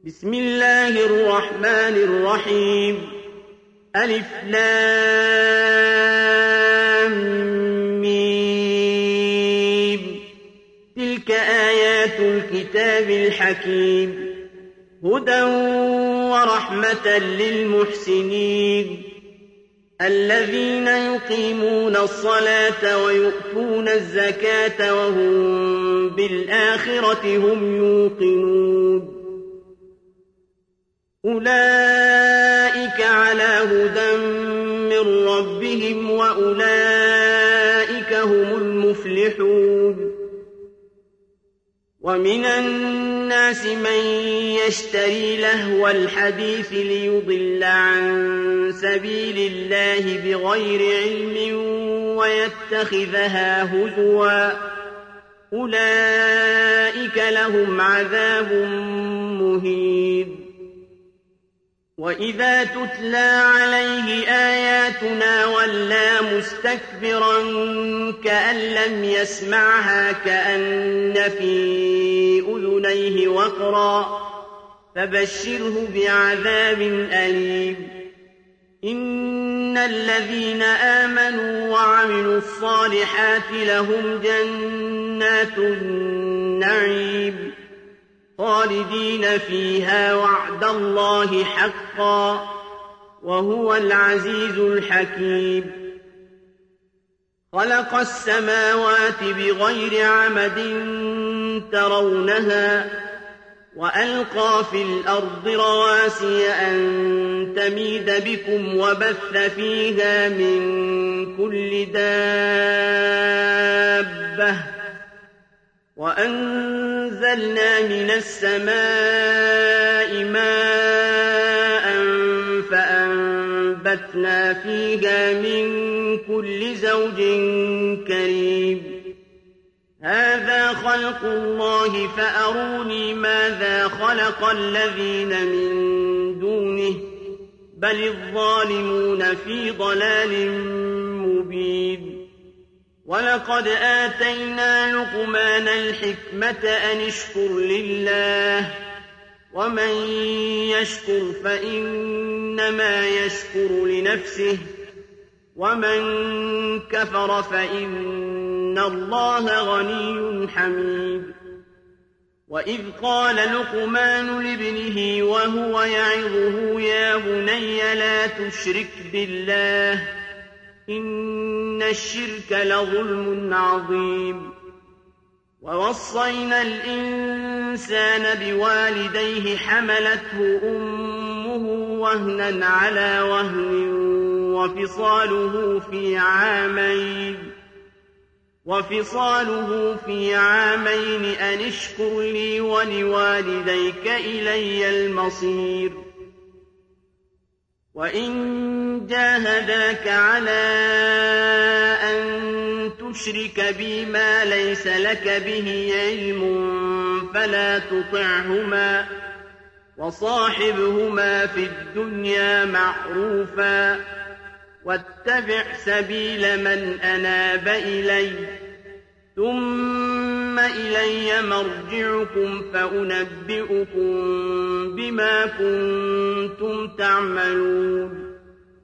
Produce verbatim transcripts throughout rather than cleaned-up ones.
بسم الله الرحمن الرحيم ألف لام ميم تلك آيات الكتاب الحكيم هدى ورحمة للمحسنين الذين يقيمون الصلاة ويؤتون الزكاة وهم بالآخرة هم يوقنون أولئك على هدى من ربهم وأولئك هم المفلحون ومن الناس من يشتري لهو الحديث ليضل عن سبيل الله بغير علم ويتخذها هزوا أولئك لهم عذاب مهين وإذا تتلى عليه آياتنا ولى مستكبرا كأن لم يسمعها كأن في أذنيه وقرا فبشره بعذاب أليم إن الذين آمنوا وعملوا الصالحات لهم جنات النعيم خالدين فيها وعد الله حقا وهو العزيز الحكيم خلق السماوات بغير عمد ترونها وألقى في الأرض رواسي أن تميد بكم وبث فيها من كل دابة وأنزلنا من السماء ماء فأنبتنا فيها من كل زوج كريم هذا خلق الله فأروني ماذا خلق الذين من دونه بل الظالمون في ضلال مبين ولقد آتينا لقمان الحكمة أن اشكر لله ومن يشكر فإنما يشكر لنفسه ومن كفر فإن الله غني حميد وإذ قال لقمان لابنه وهو يعظه يا بني لا تشرك بالله إن الشرك لظلم عظيم ووصينا الإنسان بوالديه حملته أمه وهنا على وهن وفصاله في عامين وفصاله في عامين أن اشكر لي ولوالديك إلي المصير وإن جاهداك على أن تشرك بي ما ليس لك به علم فلا تطعهما وصاحبهما في الدنيا معروفا واتبع سبيل من أناب إلي ثم إلي مرجعكم فأنبئكم بما كنتم تعملون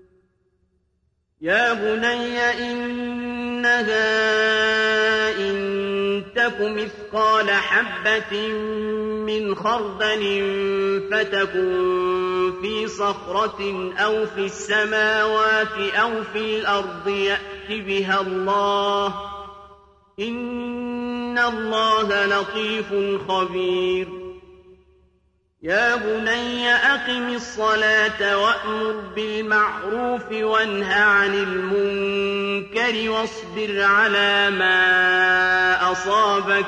يا بني إنها إن تك مثقال حبة من خردل فتكن في صخرة أو في السماوات أو في الأرض يأت بها الله إن الله لطيف خبير يا بني أقم الصلاة وأمر بالمعروف وانه عن المنكر واصبر على ما أصابك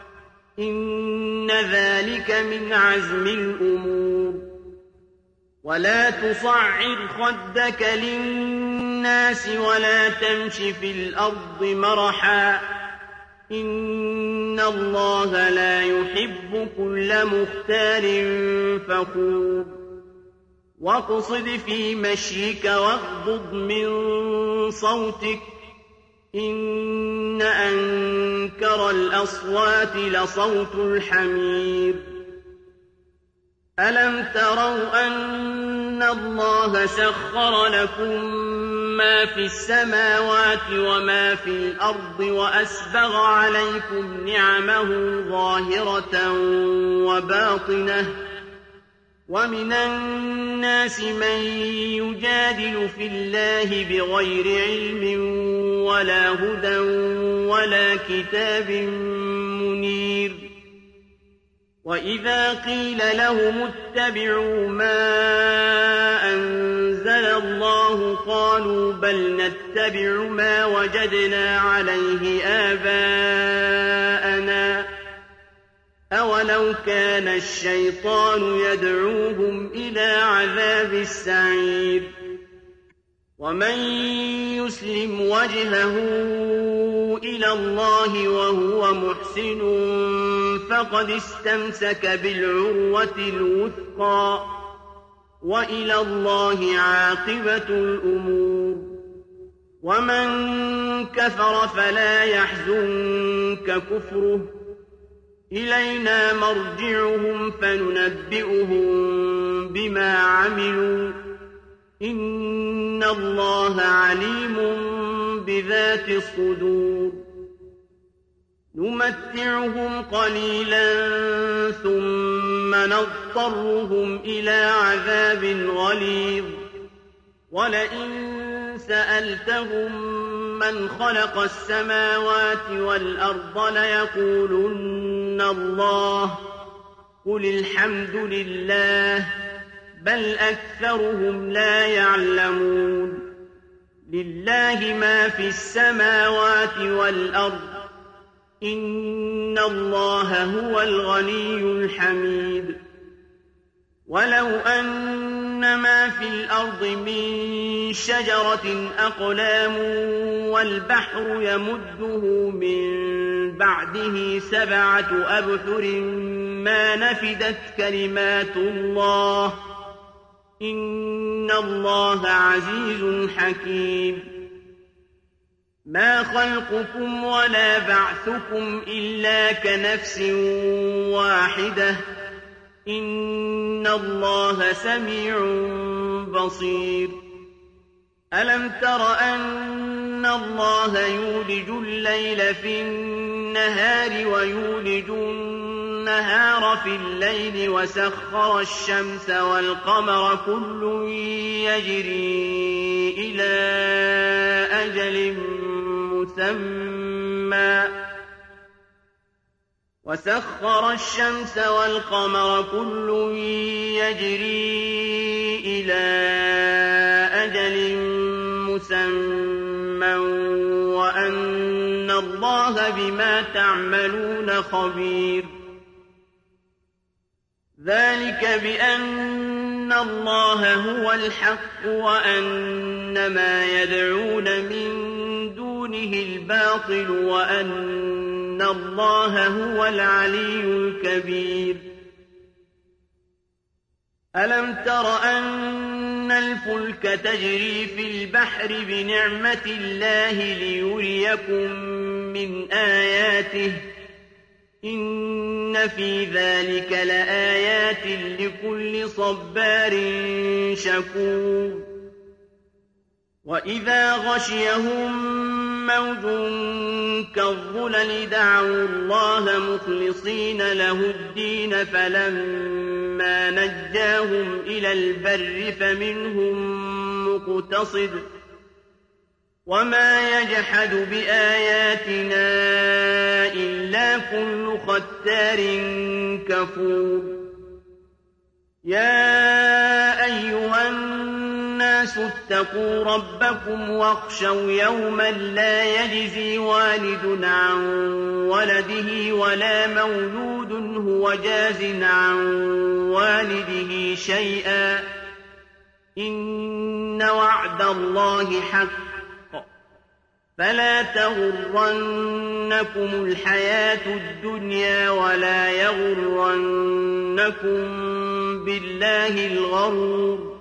إن ذلك من عزم الأمور ولا تصعر خدك للناس ولا تمش في الأرض مرحا إن الله لا يحب كل مختال فخور واقصد في مشيك واغضض من صوتك إن أنكر الأصوات لصوت الحمير أَلَمْ تَرَوْا أَنَّ اللَّهَ سَخَّرَ لَكُم مَّا فِي السَّمَاوَاتِ وَمَا فِي الْأَرْضِ وَأَسْبَغَ عَلَيْكُمْ نِعَمَهُ ظَاهِرَةً وَبَاطِنَةً ۗ وَمِنَ النَّاسِ مَن يُجَادِلُ فِي اللَّهِ بِغَيْرِ عِلْمٍ وَلَا هُدًى وَلَا كِتَابٍ مُّنِيرٍ. وَإِذَا قِيلَ لَهُمُ اتَّبِعُوا مَا أَنزَلَ اللَّهُ قَالُوا بَلْ نَتَّبِعُ مَا وَجَدْنَا عَلَيْهِ آبَاءَنَا ۚ أَوَلَوْ كَانَ الشَّيْطَانُ يَدْعُوهُمْ إِلَىٰ عَذَابِ السَّعِيرِ. وَمَن يُسْلِمْ وَجْهَهُ إِلَى اللَّهِ وَهُوَ مُحْسِنٌ فَقَدِ اسْتَمْسَكَ بِالْعُرْوَةِ الْوُثْقَىٰ ۗ وَإِلَى اللَّهِ عَاقِبَةُ الْأُمُورِ. وَمَن كَفَرَ فَلَا يَحْزُنكَ كُفْرُهُ ۚ إِلَيْنَا مَرْجِعُهُمْ فَنُنَبِّئُهُم بِمَا عَمِلُوا ۚ إِنَّ اللَّهَ عَلِيمٌ بِذَاتِ الصُّدُورِ. نُمَتِّعُهُمْ قَلِيلًا ثُمَّ نَضْطَرُّهُمْ إِلَىٰ عَذَابٍ غَلِيظٍ. وَلَئِن سَأَلْتَهُم مَّنْ خَلَقَ السَّمَاوَاتِ وَالْأَرْضَ لَيَقُولُنَّ اللَّهُ ۚ قُلِ الْحَمْدُ لِلَّهِ ۚ بَلْ أَكْثَرُهُمْ لَا يَعْلَمُونَ. لِلَّهِ مَا فِي السَّمَاوَاتِ وَالْأَرْضِ ۚ إِنَّ اللَّهَ هُوَ الْغَنِيُّ الْحَمِيدُ. وَلَوْ أَنَّ مَا فِي الْأَرْضِ مِن شَجَرَةٍ أَقْلَامٌ وَالْبَحْرُ يَمُدُّهُ مِن بَعْدِهِ سَبْعَةُ أَبْحُرٍ مَّا نَفِدَتْ كَلِمَاتُ اللَّهِ ۗ إِنَّ اللَّهَ عَزِيزٌ حَكِيمٌ. مَا خَلْقُكُمْ وَلَا بَعْثُكُمْ إِلَّا كَنَفْسٍ وَاحِدَةٍ ۗ إِنَّ اللَّهَ سَمِيعٌ بَصِيرٌ. أَلَمْ تَرَ أَنَّ اللَّهَ يُولِجُ اللَّيْلَ في النَّهَارِ وَيُولِجُ النَّهَارَ في اللَّيْلِ وَسَخَّرَ الشَّمْسَ وَالْقَمَرَ كُلٌّ يَجْرِي إِلَىٰ أَجَلٍ مُّسَمًّى وَسَخَّرَ الشَّمْسَ وَالْقَمَرَ كُلٌّ يَجْرِي إِلَىٰ أَجَلٍ مُّسَمًّى وَأَنَّ اللَّهَ بِمَا تَعْمَلُونَ خَبِيرٌ. ذَٰلِكَ بِأَنَّ اللَّهَ هُوَ الْحَقُّ وَأَنَّ مَا يَدْعُونَ مِن دُونِهِ الْبَاطِلُ وَأَنَّ اللَّهَ هُوَ الْعَلِيُّ الْكَبِيرُ. أَلَمْ تَرَ أَنَّ الْفُلْكَ تَجْرِي فِي الْبَحْرِ بِنِعْمَتِ اللَّهِ لِيُرِيَكُم مِّنْ آيَاتِهِ ۚ إِنَّ فِي ذَٰلِكَ لَآيَاتٍ لِّكُلِّ صَبَّارٍ شَكُورٍ. وَإِذَا غَشِيَهُم مَّوْجٌ كَالظُّلَلِ دَعَوُا اللَّهَ مُخْلِصِينَ لَهُ الدِّينَ فَلَمَّا نَجَّاهُمْ إِلَى الْبَرِّ فَمِنْهُم مُّقْتَصِدٌ ۚ وَمَا يَجْحَدُ بِآيَاتِنَا إِلَّا كُلُّ خَتَّارٍ كَفُورٍ. يَا أَيُّهَا النَّاسُ اتَّقُوا رَبَّكُمْ وَاخْشَوْا يَوْمًا لَّا يَجْزِي وَالِدٌ عَن وَلَدِهِ وَلَا مَوْلُودٌ هُوَ جَازٍ عَن وَالِدِهِ شَيْئًا ۚ إِنَّ وَعْدَ اللَّهِ حَقٌّ ۖ فَلَا تَغُرَّنَّكُمُ الْحَيَاةُ الدُّنْيَا وَلَا يَغُرَّنَّكُم بِاللَّهِ الْغَرُورُ.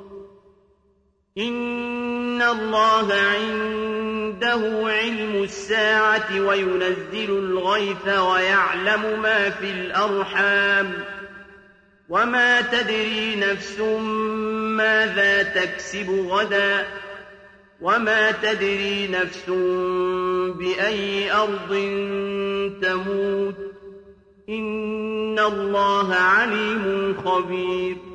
إِنَّ اللَّهَ عِندَهُ عِلْمُ السَّاعَةِ وَيُنَزِّلُ الْغَيْثَ وَيَعْلَمُ مَا فِي الْأَرْحَامِ ۖ وما تدري نفس ماذا تكسب غدا وما تدري نفس بأي أرض تموت إن الله عليم خبير